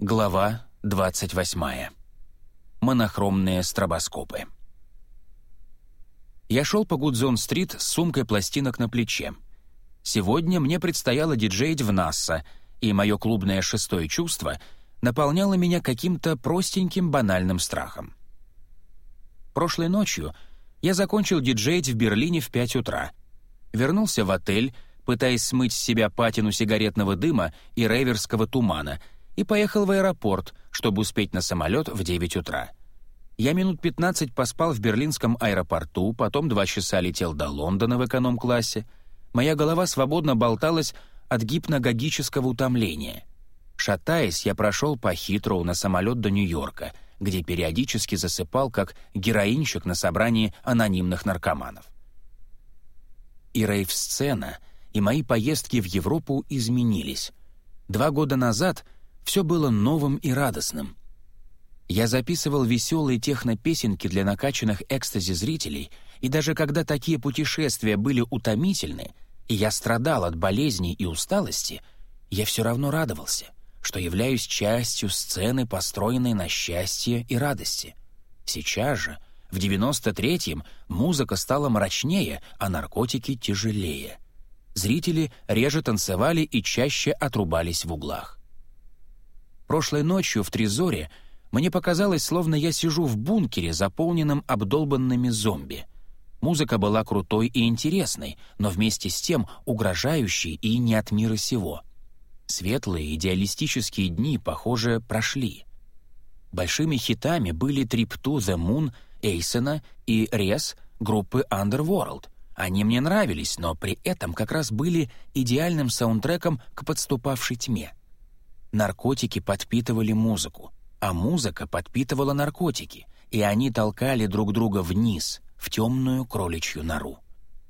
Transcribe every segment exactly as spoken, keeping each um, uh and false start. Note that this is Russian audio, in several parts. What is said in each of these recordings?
Глава двадцать восьмая. Монохромные стробоскопы. Я шел по Гудзон-стрит с сумкой пластинок на плече. Сегодня мне предстояло диджеить в Насса, и мое клубное шестое чувство наполняло меня каким-то простеньким банальным страхом. Прошлой ночью я закончил диджеить в Берлине в пять утра. Вернулся в отель, пытаясь смыть с себя патину сигаретного дыма и рейверского тумана, и поехал в аэропорт, чтобы успеть на самолет в девять утра. Я минут пятнадцать поспал в берлинском аэропорту, потом два часа летел до Лондона в эконом-классе. Моя голова свободно болталась от гипногогического утомления. Шатаясь, я прошел по Хитроу на самолет до Нью-Йорка, где периодически засыпал, как героинщик на собрании анонимных наркоманов. И рейв-сцена, и мои поездки в Европу изменились. Два года назад все было новым и радостным. Я записывал веселые техно-песенки для накачанных экстази-зрителей, и даже когда такие путешествия были утомительны, и я страдал от болезней и усталости, я все равно радовался, что являюсь частью сцены, построенной на счастье и радости. Сейчас же, в девяносто третьем, музыка стала мрачнее, а наркотики тяжелее. Зрители реже танцевали и чаще отрубались в углах. Прошлой ночью в Трезоре мне показалось, словно я сижу в бункере, заполненном обдолбанными зомби. Музыка была крутой и интересной, но вместе с тем угрожающей и не от мира сего. Светлые идеалистические дни, похоже, прошли. Большими хитами были «Trip to the Moon» Эйсена и «Res» группы Underworld. Они мне нравились, но при этом как раз были идеальным саундтреком к подступавшей тьме. Наркотики подпитывали музыку, а музыка подпитывала наркотики, и они толкали друг друга вниз, в темную кроличью нору.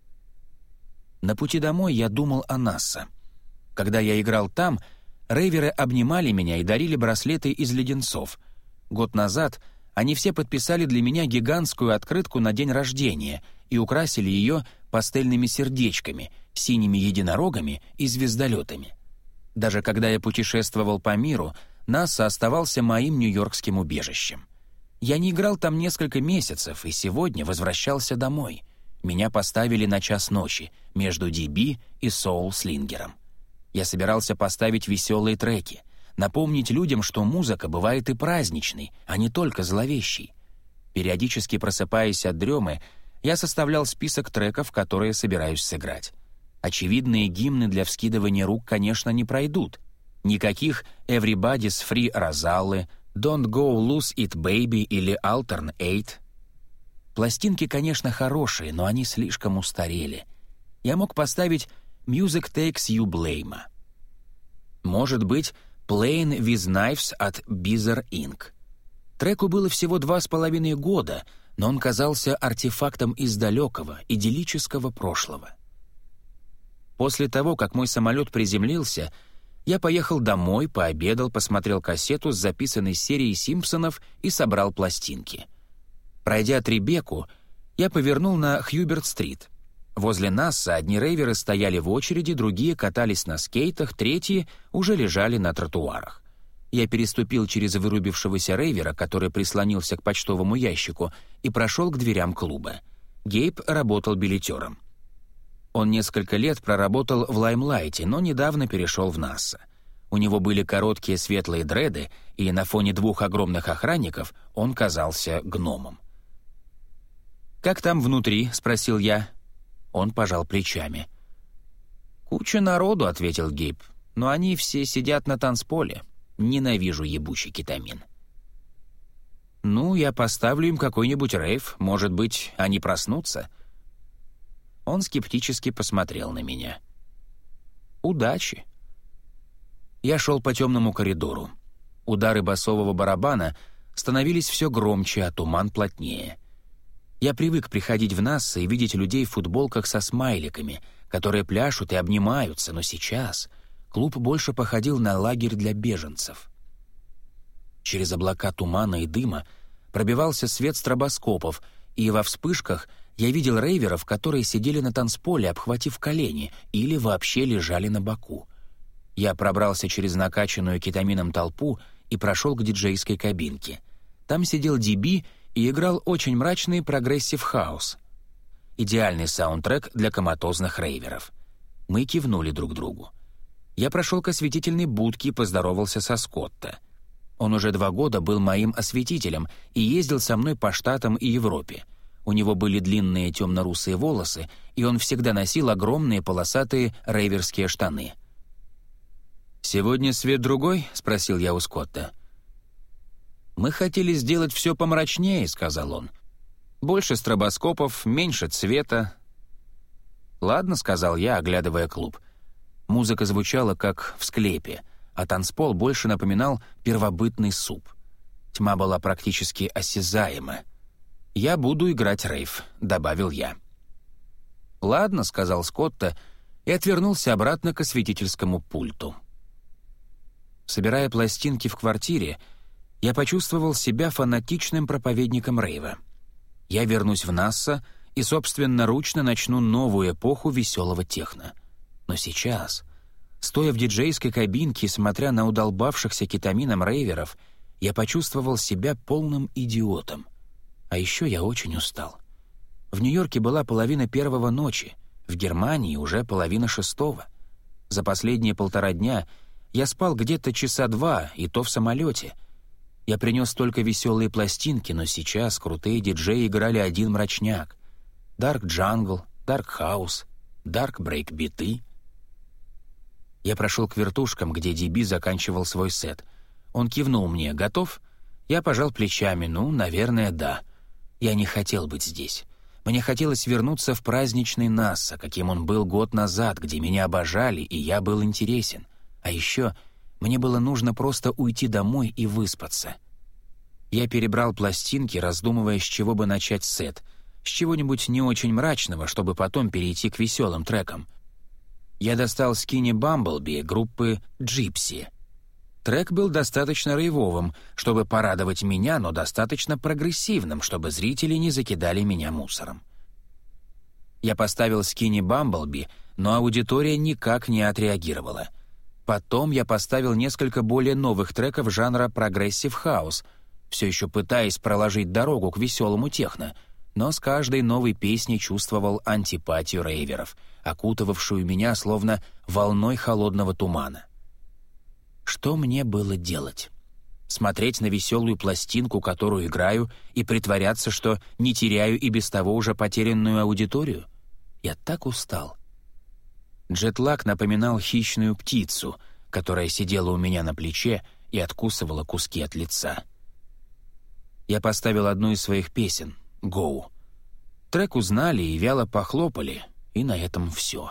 На пути домой я думал о Насса. Когда я играл там, рейверы обнимали меня и дарили браслеты из леденцов. Год назад они все подписали для меня гигантскую открытку на день рождения и украсили ее пастельными сердечками, синими единорогами и звездолетами. Даже когда я путешествовал по миру, Насса оставался моим нью-йоркским убежищем. Я не играл там несколько месяцев, и сегодня возвращался домой. Меня поставили на час ночи, между ди би и соул-слингером. Я собирался поставить веселые треки, напомнить людям, что музыка бывает и праздничной, а не только зловещей. Периодически просыпаясь от дремы, я составлял список треков, которые собираюсь сыграть. Очевидные гимны для вскидывания рук, конечно, не пройдут. Никаких «Everybody's Free» Розаллы, «Don't Go Lose It Baby» или «Altern Eight». Пластинки, конечно, хорошие, но они слишком устарели. Я мог поставить «Music Takes You Blame». Может быть, «Playing with Knives» от Bizarre инк. Треку было всего два с половиной года, но он казался артефактом из далекого, идиллического прошлого. После того, как мой самолет приземлился, я поехал домой, пообедал, посмотрел кассету с записанной серией «Симпсонов» и собрал пластинки. Пройдя Требеку, я повернул на Хьюберт-стрит. Возле Насса одни рейверы стояли в очереди, другие катались на скейтах, третьи уже лежали на тротуарах. Я переступил через вырубившегося рейвера, который прислонился к почтовому ящику, и прошел к дверям клуба. Гейб работал билетером. Он несколько лет проработал в Лаймлайте, но недавно перешел в Насса. У него были короткие светлые дреды, и на фоне двух огромных охранников он казался гномом. «Как там внутри?» — спросил я. Он пожал плечами. «Куча народу», — ответил Гейб, — «но они все сидят на танцполе. Ненавижу ебучий кетамин». «Ну, я поставлю им какой-нибудь рейв. Может быть, они проснутся?» Он скептически посмотрел на меня. «Удачи». Я шел по темному коридору. Удары басового барабана становились все громче, а туман плотнее. Я привык приходить в Насса и видеть людей в футболках со смайликами, которые пляшут и обнимаются, но сейчас клуб больше походил на лагерь для беженцев. Через облака тумана и дыма пробивался свет стробоскопов, и во вспышках я видел рейверов, которые сидели на танцполе, обхватив колени, или вообще лежали на боку. Я пробрался через накачанную кетамином толпу и прошел к диджейской кабинке. Там сидел Ди Би и играл очень мрачный прогрессив-хаус. Идеальный саундтрек для коматозных рейверов. Мы кивнули друг другу. Я прошел к осветительной будке и поздоровался со Скотто. Он уже два года был моим осветителем и ездил со мной по Штатам и Европе. У него были длинные темно-русые волосы, и он всегда носил огромные полосатые рейверские штаны. «Сегодня свет другой?» — спросил я у Скотта. «Мы хотели сделать все помрачнее», — сказал он. «Больше стробоскопов, меньше цвета». «Ладно», — сказал я, оглядывая клуб. Музыка звучала, как в склепе, а танцпол больше напоминал первобытный суп. Тьма была практически осязаема. «Я буду играть рейв», — добавил я. «Ладно», — сказал Скотто и отвернулся обратно к осветительскому пульту. Собирая пластинки в квартире, я почувствовал себя фанатичным проповедником рейва. Я вернусь в Нассо и собственноручно начну новую эпоху веселого техно. Но сейчас, стоя в диджейской кабинке и смотря на удолбавшихся кетамином рейверов, я почувствовал себя полным идиотом. А еще я очень устал. В Нью-Йорке была половина первого ночи, в Германии уже половина шестого. За последние полтора дня я спал где-то часа два, и то в самолете. Я принес только веселые пластинки, но сейчас крутые диджеи играли один мрачняк. Dark Jungle, Dark House, Dark Break биты. Я прошел к вертушкам, где Ди Би заканчивал свой сет. Он кивнул мне: «Готов?» Я пожал плечами: «Ну, наверное, да». Я не хотел быть здесь. Мне хотелось вернуться в праздничный Нассо, каким он был год назад, где меня обожали, и я был интересен. А еще мне было нужно просто уйти домой и выспаться. Я перебрал пластинки, раздумывая, с чего бы начать сет. С чего-нибудь не очень мрачного, чтобы потом перейти к веселым трекам. Я достал Skinny Bumblebee группы Gypsy. Трек был достаточно рейвовым, чтобы порадовать меня, но достаточно прогрессивным, чтобы зрители не закидали меня мусором. Я поставил Skinny Bumblebee, но аудитория никак не отреагировала. Потом я поставил несколько более новых треков жанра прогрессив хаус, все еще пытаясь проложить дорогу к веселому техно, но с каждой новой песней чувствовал антипатию рейверов, окутывавшую меня словно волной холодного тумана. Что мне было делать? Смотреть на веселую пластинку, которую играю, и притворяться, что не теряю и без того уже потерянную аудиторию? Я так устал. Джетлаг напоминал хищную птицу, которая сидела у меня на плече и откусывала куски от лица. Я поставил одну из своих песен — «Go». Трек узнали и вяло похлопали, и на этом все.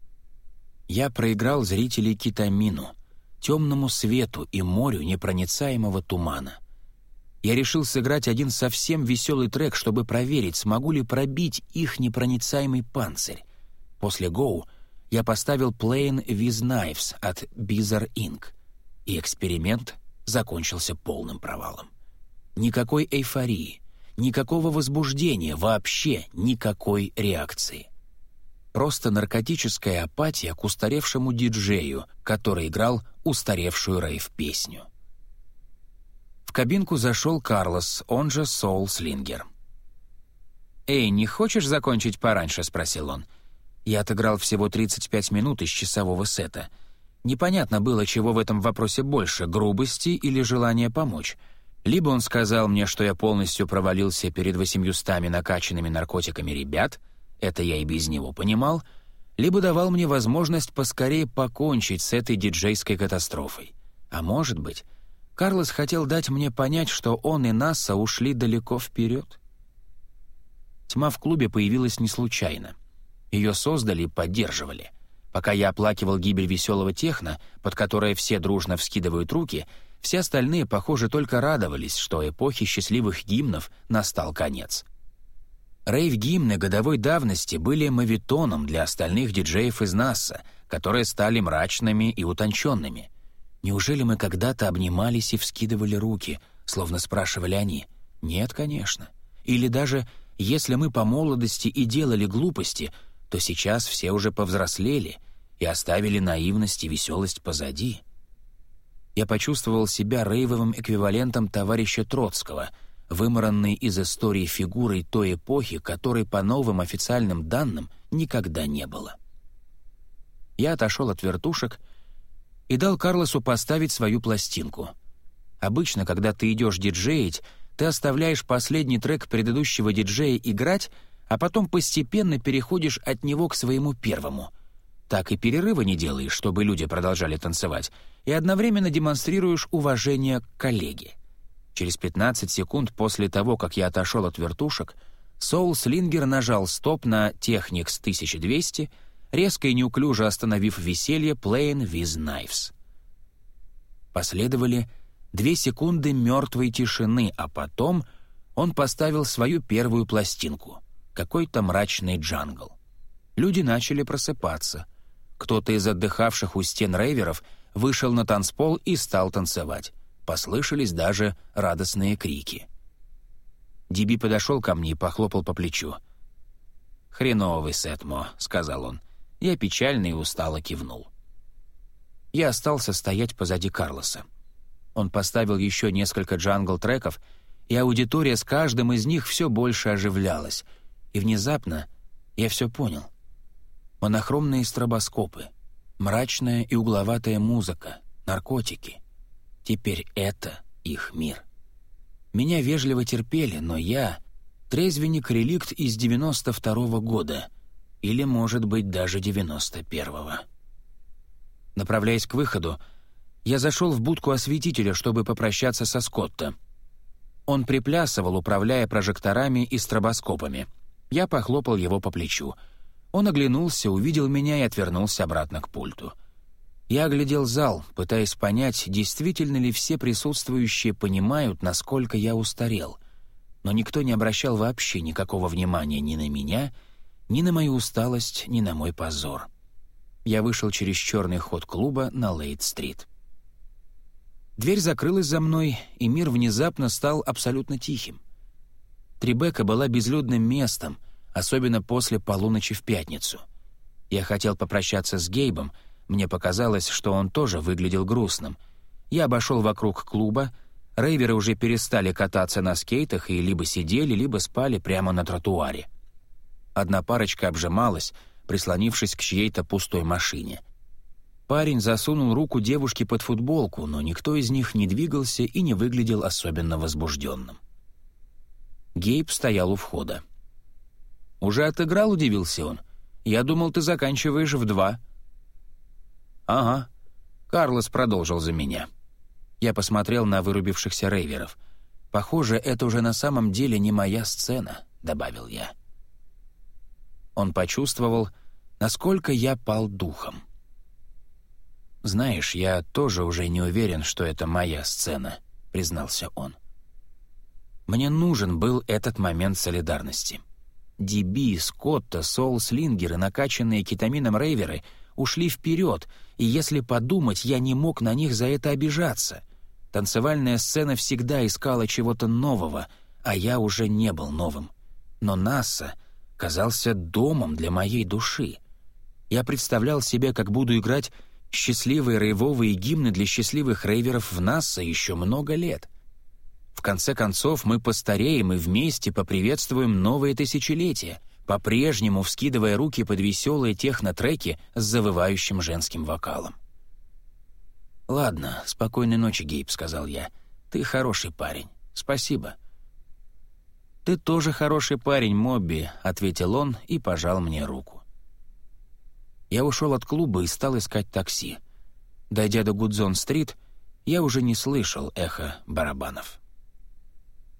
Я проиграл зрителей кетамину, темному свету и морю непроницаемого тумана. Я решил сыграть один совсем веселый трек, чтобы проверить, смогу ли пробить их непроницаемый панцирь. После «Go» я поставил «Playing with Knives» от Bizarre инк, и эксперимент закончился полным провалом. Никакой эйфории, никакого возбуждения, вообще никакой реакции. Просто наркотическая апатия к устаревшему диджею, который играл устаревшую рейв-песню. В кабинку зашел Карлос, он же Соул Слингер. «Эй, не хочешь закончить пораньше?» — спросил он. Я отыграл всего тридцать пять минут из часового сета. Непонятно было, чего в этом вопросе больше — грубости или желания помочь. Либо он сказал мне, что я полностью провалился перед восемьюстами накачанными наркотиками ребят, это я и без него понимал, либо давал мне возможность поскорее покончить с этой диджейской катастрофой. А может быть, Карлос хотел дать мне понять, что он и Нассо ушли далеко вперед? Тьма в клубе появилась не случайно. Ее создали и поддерживали. Пока я оплакивал гибель веселого техно, под которое все дружно вскидывают руки, все остальные, похоже, только радовались, что эпохи счастливых гимнов настал конец. Рейв-гимны годовой давности были мавитоном для остальных диджеев из Нассо, которые стали мрачными и утонченными. Неужели мы когда-то обнимались и вскидывали руки, словно спрашивали они? Нет, конечно. Или даже, если мы по молодости и делали глупости, то сейчас все уже повзрослели и оставили наивность и веселость позади. Я почувствовал себя рейвовым эквивалентом товарища Троцкого, вымаранной из истории фигурой той эпохи, которой, по новым официальным данным, никогда не было. Я отошел от вертушек и дал Карлосу поставить свою пластинку. Обычно, когда ты идешь диджеить, ты оставляешь последний трек предыдущего диджея играть, а потом постепенно переходишь от него к своему первому. Так и перерыва не делаешь, чтобы люди продолжали танцевать, и одновременно демонстрируешь уважение к коллеге. Через пятнадцать секунд после того, как я отошел от вертушек, Соул Слингер нажал стоп на Техникс тысяча двести, резко и неуклюже остановив веселье «Playing with Knives». Последовали две секунды мертвой тишины, а потом он поставил свою первую пластинку — какой-то мрачный джангл. Люди начали просыпаться. Кто-то из отдыхавших у стен рейверов вышел на танцпол и стал танцевать. Послышались даже радостные крики. Диби подошел ко мне и похлопал по плечу. «Хреновый сет, Мо», — сказал он. Я печально и устало кивнул. Я остался стоять позади Карлоса. Он поставил еще несколько джангл-треков, и аудитория с каждым из них все больше оживлялась. И внезапно я все понял. Монохромные стробоскопы, мрачная и угловатая музыка, наркотики. Теперь это их мир. Меня вежливо терпели, но я — трезвенник-реликт из девяносто второго года, или, может быть, даже девяносто первого. Направляясь к выходу, я зашел в будку осветителя, чтобы попрощаться со Скотто. Он приплясывал, управляя прожекторами и стробоскопами. Я похлопал его по плечу. Он оглянулся, увидел меня и отвернулся обратно к пульту. Я оглядел зал, пытаясь понять, действительно ли все присутствующие понимают, насколько я устарел. Но никто не обращал вообще никакого внимания ни на меня, ни на мою усталость, ни на мой позор. Я вышел через черный ход клуба на Лейт-стрит. Дверь закрылась за мной, и мир внезапно стал абсолютно тихим. Трибека была безлюдным местом, особенно после полуночи в пятницу. Я хотел попрощаться с Гейбом, мне показалось, что он тоже выглядел грустным. Я обошел вокруг клуба, рейверы уже перестали кататься на скейтах и либо сидели, либо спали прямо на тротуаре. Одна парочка обжималась, прислонившись к чьей-то пустой машине. Парень засунул руку девушке под футболку, но никто из них не двигался и не выглядел особенно возбужденным. Гейб стоял у входа. «Уже отыграл?» — удивился он. «Я думал, ты заканчиваешь в два». «Ага». Карлос продолжил за меня. Я посмотрел на вырубившихся рейверов. «Похоже, это уже на самом деле не моя сцена», — добавил я. Он почувствовал, насколько я пал духом. «Знаешь, я тоже уже не уверен, что это моя сцена», — признался он. Мне нужен был этот момент солидарности. Диби, Скотто, Соул Слингер и накачанные кетамином рейверы ушли вперед, и если подумать, я не мог на них за это обижаться. Танцевальная сцена всегда искала чего-то нового, а я уже не был новым. Но Насса казался домом для моей души. Я представлял себе, как буду играть счастливые рейвовые гимны для счастливых рейверов в Насса еще много лет. В конце концов, мы постареем и вместе поприветствуем новое тысячелетие, по-прежнему вскидывая руки под веселые технотреки с завывающим женским вокалом. «Ладно, спокойной ночи, Гейб», — сказал я. «Ты хороший парень. Спасибо». «Ты тоже хороший парень, Мобби», — ответил он и пожал мне руку. Я ушел от клуба и стал искать такси. Дойдя до Гудзон-стрит, я уже не слышал эхо барабанов.